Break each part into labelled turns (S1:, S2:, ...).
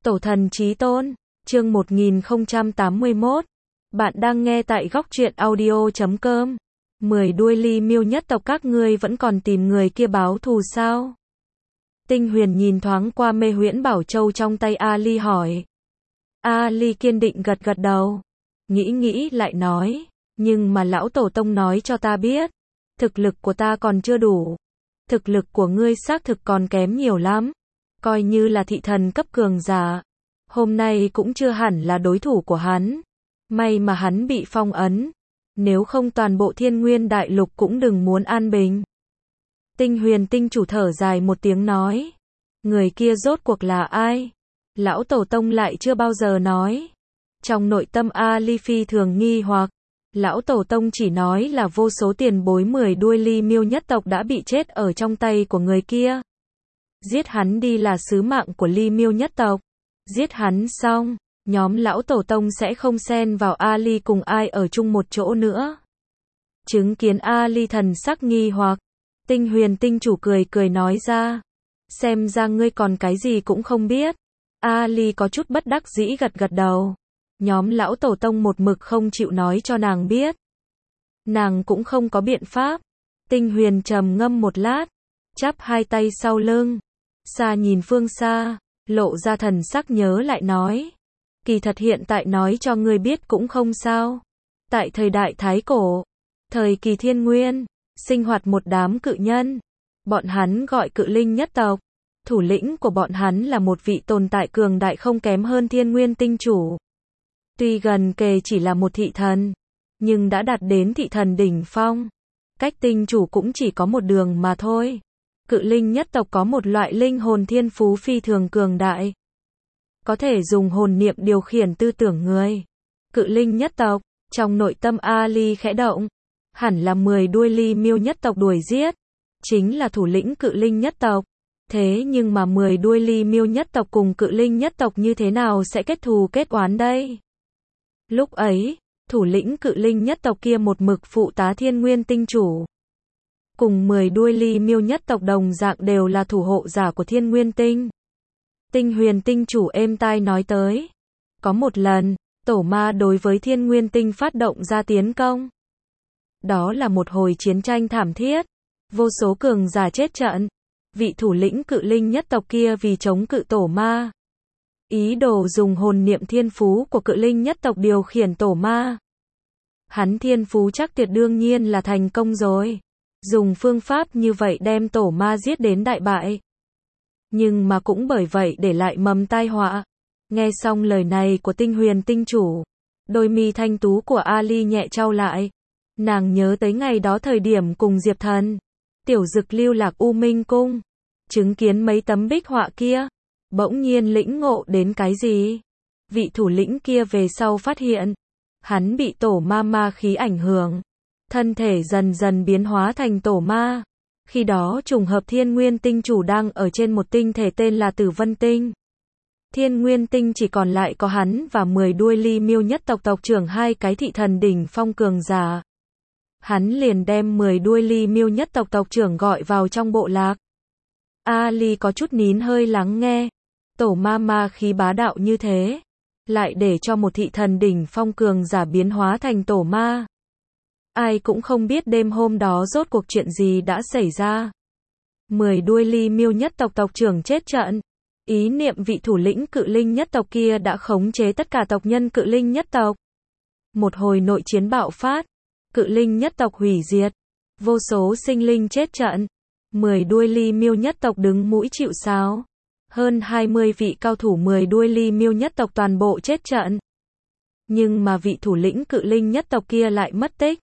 S1: Tổ thần chí tôn, chương 1081. Bạn đang nghe tại góc truyện audio.com. 10 đuôi ly miêu nhất tộc các ngươi vẫn còn tìm người kia báo thù sao? Tinh Huyền nhìn thoáng qua mê huyễn bảo châu trong tay Ali hỏi. Ali kiên định gật gật đầu. Nghĩ lại nói, nhưng mà lão tổ tông nói cho ta biết, thực lực của ta còn chưa đủ. Thực lực của ngươi xác thực còn kém nhiều lắm. Coi như là thị thần cấp cường giả, hôm nay cũng chưa hẳn là đối thủ của hắn. May mà hắn bị phong ấn, nếu không toàn bộ Thiên Nguyên đại lục cũng đừng muốn an bình. Tinh Huyền tinh chủ thở dài một tiếng nói, người kia rốt cuộc là ai? Lão tổ tông lại chưa bao giờ nói. Trong nội tâm Ali phi thường nghi hoặc, lão tổ tông chỉ nói là vô số tiền bối 10 đuôi ly miêu nhất tộc đã bị chết ở trong tay của người kia. Giết hắn đi là sứ mạng của ly miêu nhất tộc. Giết hắn xong, nhóm lão tổ tông sẽ không xen vào Ali cùng ai ở chung một chỗ nữa. Chứng kiến Ali thần sắc nghi hoặc, Tinh Huyền tinh chủ cười nói ra, xem ra ngươi còn cái gì cũng không biết. Ali có chút bất đắc dĩ gật đầu. Nhóm lão tổ tông một mực không chịu nói cho nàng biết. Nàng cũng không có biện pháp. Tinh Huyền trầm ngâm một lát, chắp hai tay sau lưng, xa nhìn phương xa, lộ ra thần sắc nhớ lại nói, kỳ thật hiện tại nói cho ngươi biết cũng không sao. Tại thời đại Thái Cổ, thời kỳ Thiên Nguyên, sinh hoạt một đám cự nhân. Bọn hắn gọi cự linh nhất tộc. Thủ lĩnh của bọn hắn là một vị tồn tại cường đại không kém hơn Thiên Nguyên tinh chủ. Tuy gần kề chỉ là một thị thần, nhưng đã đạt đến thị thần đỉnh phong. Cách tinh chủ cũng chỉ có một đường mà thôi. Cự linh nhất tộc có một loại linh hồn thiên phú phi thường cường đại, có thể dùng hồn niệm điều khiển tư tưởng người. Cự linh nhất tộc, trong nội tâm Ali khẽ động, hẳn là 10 đuôi ly miêu nhất tộc đuổi giết, chính là thủ lĩnh cự linh nhất tộc. Thế nhưng mà 10 đuôi ly miêu nhất tộc cùng cự linh nhất tộc như thế nào sẽ kết thù kết oán đây? Lúc ấy, thủ lĩnh cự linh nhất tộc kia một mực phụ tá Thiên Nguyên tinh chủ. Cùng 10 đuôi ly miêu nhất tộc đồng dạng đều là thủ hộ giả của Thiên Nguyên tinh. Tinh Huyền tinh chủ êm tai nói tới, có một lần, tổ ma đối với Thiên Nguyên tinh phát động ra tiến công. Đó là một hồi chiến tranh thảm thiết, vô số cường giả chết trận. Vị thủ lĩnh cự linh nhất tộc kia vì chống cự tổ ma, ý đồ dùng hồn niệm thiên phú của cự linh nhất tộc điều khiển tổ ma. Hắn thiên phú chắc tuyệt đương nhiên là thành công rồi. Dùng phương pháp như vậy đem tổ ma giết đến đại bại. Nhưng mà cũng bởi vậy để lại mầm tai họa. Nghe xong lời này của Tinh Huyền tinh chủ, đôi mi thanh tú của Ali nhẹ chau lại. Nàng nhớ tới ngày đó thời điểm cùng Diệp Thần, Tiểu Dực lưu lạc U Minh cung, chứng kiến mấy tấm bích họa kia, bỗng nhiên lĩnh ngộ đến cái gì. Vị thủ lĩnh kia về sau phát hiện, hắn bị tổ ma khí ảnh hưởng, thân thể dần dần biến hóa thành tổ ma. Khi đó trùng hợp Thiên Nguyên tinh chủ đang ở trên một tinh thể tên là Tử Vân tinh. Thiên Nguyên tinh chỉ còn lại có hắn và 10 đuôi ly miêu nhất tộc tộc trưởng hai cái thị thần đỉnh phong cường giả. Hắn liền đem 10 đuôi ly miêu nhất tộc tộc trưởng gọi vào trong bộ lạc. Ali có chút nín hơi lắng nghe. Tổ ma khí bá đạo như thế, lại để cho một thị thần đỉnh phong cường giả biến hóa thành tổ ma. Ai cũng không biết đêm hôm đó rốt cuộc chuyện gì đã xảy ra. 10 đuôi ly miêu nhất tộc tộc trưởng chết trận. Ý niệm vị thủ lĩnh cự linh nhất tộc kia đã khống chế tất cả tộc nhân cự linh nhất tộc. Một hồi nội chiến bạo phát, cự linh nhất tộc hủy diệt, vô số sinh linh chết trận. 10 đuôi ly miêu nhất tộc đứng mũi chịu sào. Hơn 20 vị cao thủ 10 đuôi ly miêu nhất tộc toàn bộ chết trận. Nhưng mà vị thủ lĩnh cự linh nhất tộc kia lại mất tích.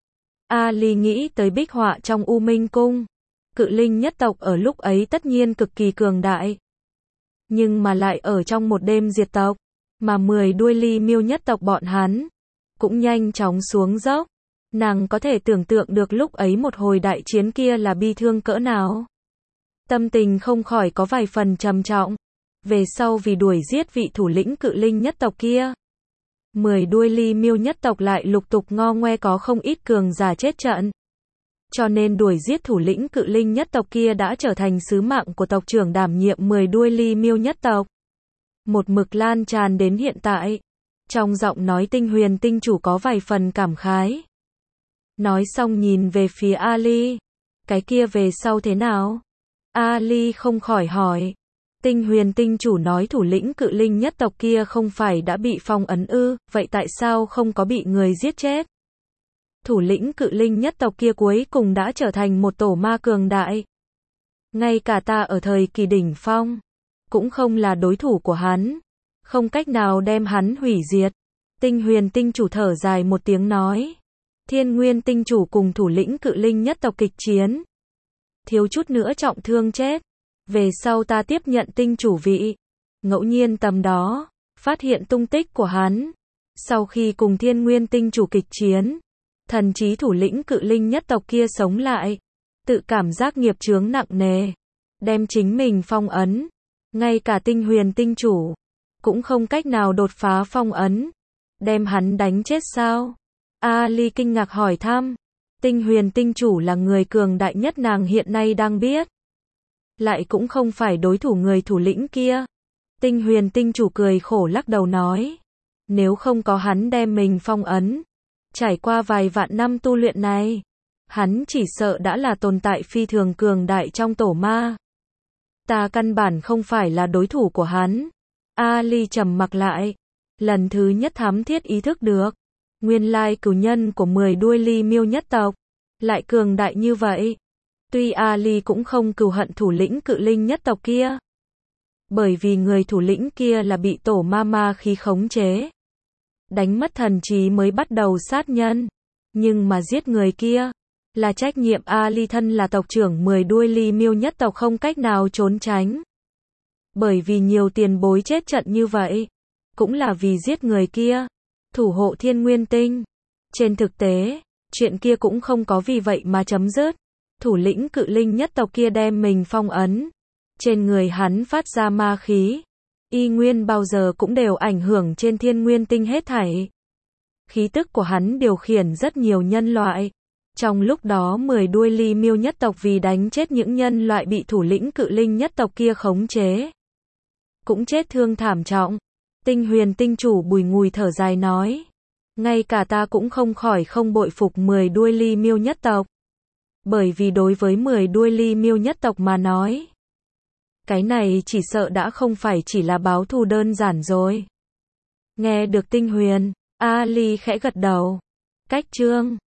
S1: Ali nghĩ tới bích họa trong U Minh cung. Cự linh nhất tộc ở lúc ấy tất nhiên cực kỳ cường đại. Nhưng mà lại ở trong một đêm diệt tộc. Mà 10 đuôi ly miêu nhất tộc bọn hắn cũng nhanh chóng xuống dốc. Nàng có thể tưởng tượng được lúc ấy một hồi đại chiến kia là bi thương cỡ nào. Tâm tình không khỏi có vài phần trầm trọng. Về sau vì đuổi giết vị thủ lĩnh cự linh nhất tộc kia, 10 đuôi ly miêu nhất tộc lại lục tục ngo ngoe có không ít cường giả chết trận. Cho nên đuổi giết thủ lĩnh cự linh nhất tộc kia đã trở thành sứ mạng của tộc trưởng đảm nhiệm 10 đuôi ly miêu nhất tộc. một mực lan tràn đến hiện tại. Trong giọng nói Tinh Huyền tinh chủ có vài phần cảm khái. Nói xong nhìn về phía Ali. Cái kia về sau thế nào? Ali không khỏi hỏi. Tinh Huyền tinh chủ nói thủ lĩnh Cự Linh nhất tộc kia không phải đã bị phong ấn ư, vậy tại sao không có bị người giết chết? Thủ lĩnh Cự Linh nhất tộc kia cuối cùng đã trở thành một tổ ma cường đại. Ngay cả ta ở thời kỳ đỉnh phong, cũng không là đối thủ của hắn. Không cách nào đem hắn hủy diệt. Tinh Huyền tinh chủ thở dài một tiếng nói. Thiên Nguyên tinh chủ cùng thủ lĩnh Cự Linh nhất tộc kịch chiến. Thiếu chút nữa trọng thương chết. Về sau ta tiếp nhận tinh chủ vị. Ngẫu nhiên tầm đó, phát hiện tung tích của hắn. Sau khi cùng Thiên Nguyên tinh chủ kịch chiến, thần trí thủ lĩnh Cự Linh nhất tộc kia sống lại. Tự cảm giác nghiệp chướng nặng nề. Đem chính mình phong ấn. Ngay cả Tinh Huyền tinh chủ cũng không cách nào đột phá phong ấn. Đem hắn đánh chết sao? Ali kinh ngạc hỏi thăm. Tinh Huyền tinh chủ là người cường đại nhất nàng hiện nay đang biết. Lại cũng không phải đối thủ người thủ lĩnh kia. Tinh Huyền tinh chủ cười khổ lắc đầu nói. Nếu không có hắn đem mình phong ấn, trải qua vài vạn năm tu luyện này, hắn chỉ sợ đã là tồn tại phi thường cường đại trong tổ ma. Ta căn bản không phải là đối thủ của hắn. Ali trầm mặc lại. Lần thứ nhất thám thiết ý thức được. Nguyên lai cửu nhân của 10 đuôi ly miêu nhất tộc lại cường đại như vậy. Tuy Ali cũng không cừu hận thủ lĩnh Cự Linh nhất tộc kia. Bởi vì người thủ lĩnh kia là bị tổ ma khí khống chế. Đánh mất thần trí mới bắt đầu sát nhân. Nhưng mà giết người kia là trách nhiệm Ali thân là tộc trưởng 10 đuôi ly miêu nhất tộc không cách nào trốn tránh. Bởi vì nhiều tiền bối chết trận như vậy, cũng là vì giết người kia, thủ hộ Thiên Nguyên tinh. Trên thực tế, chuyện kia cũng không có vì vậy mà chấm dứt. Thủ lĩnh Cự Linh nhất tộc kia đem mình phong ấn. Trên người hắn phát ra ma khí. Y nguyên bao giờ cũng đều ảnh hưởng trên Thiên Nguyên tinh hết thảy. Khí tức của hắn điều khiển rất nhiều nhân loại. Trong lúc đó 10 đuôi ly miêu nhất tộc vì đánh chết những nhân loại bị thủ lĩnh Cự Linh nhất tộc kia khống chế, cũng chết thương thảm trọng. Tinh Huyền tinh chủ bùi ngùi thở dài nói. Ngay cả ta cũng không khỏi không bội phục 10 đuôi ly miêu nhất tộc. Bởi vì đối với 10 đuôi ly miêu nhất tộc mà nói, cái này chỉ sợ đã không phải chỉ là báo thù đơn giản rồi. Nghe được Tinh Huyền, Ali khẽ gật đầu. Cách chương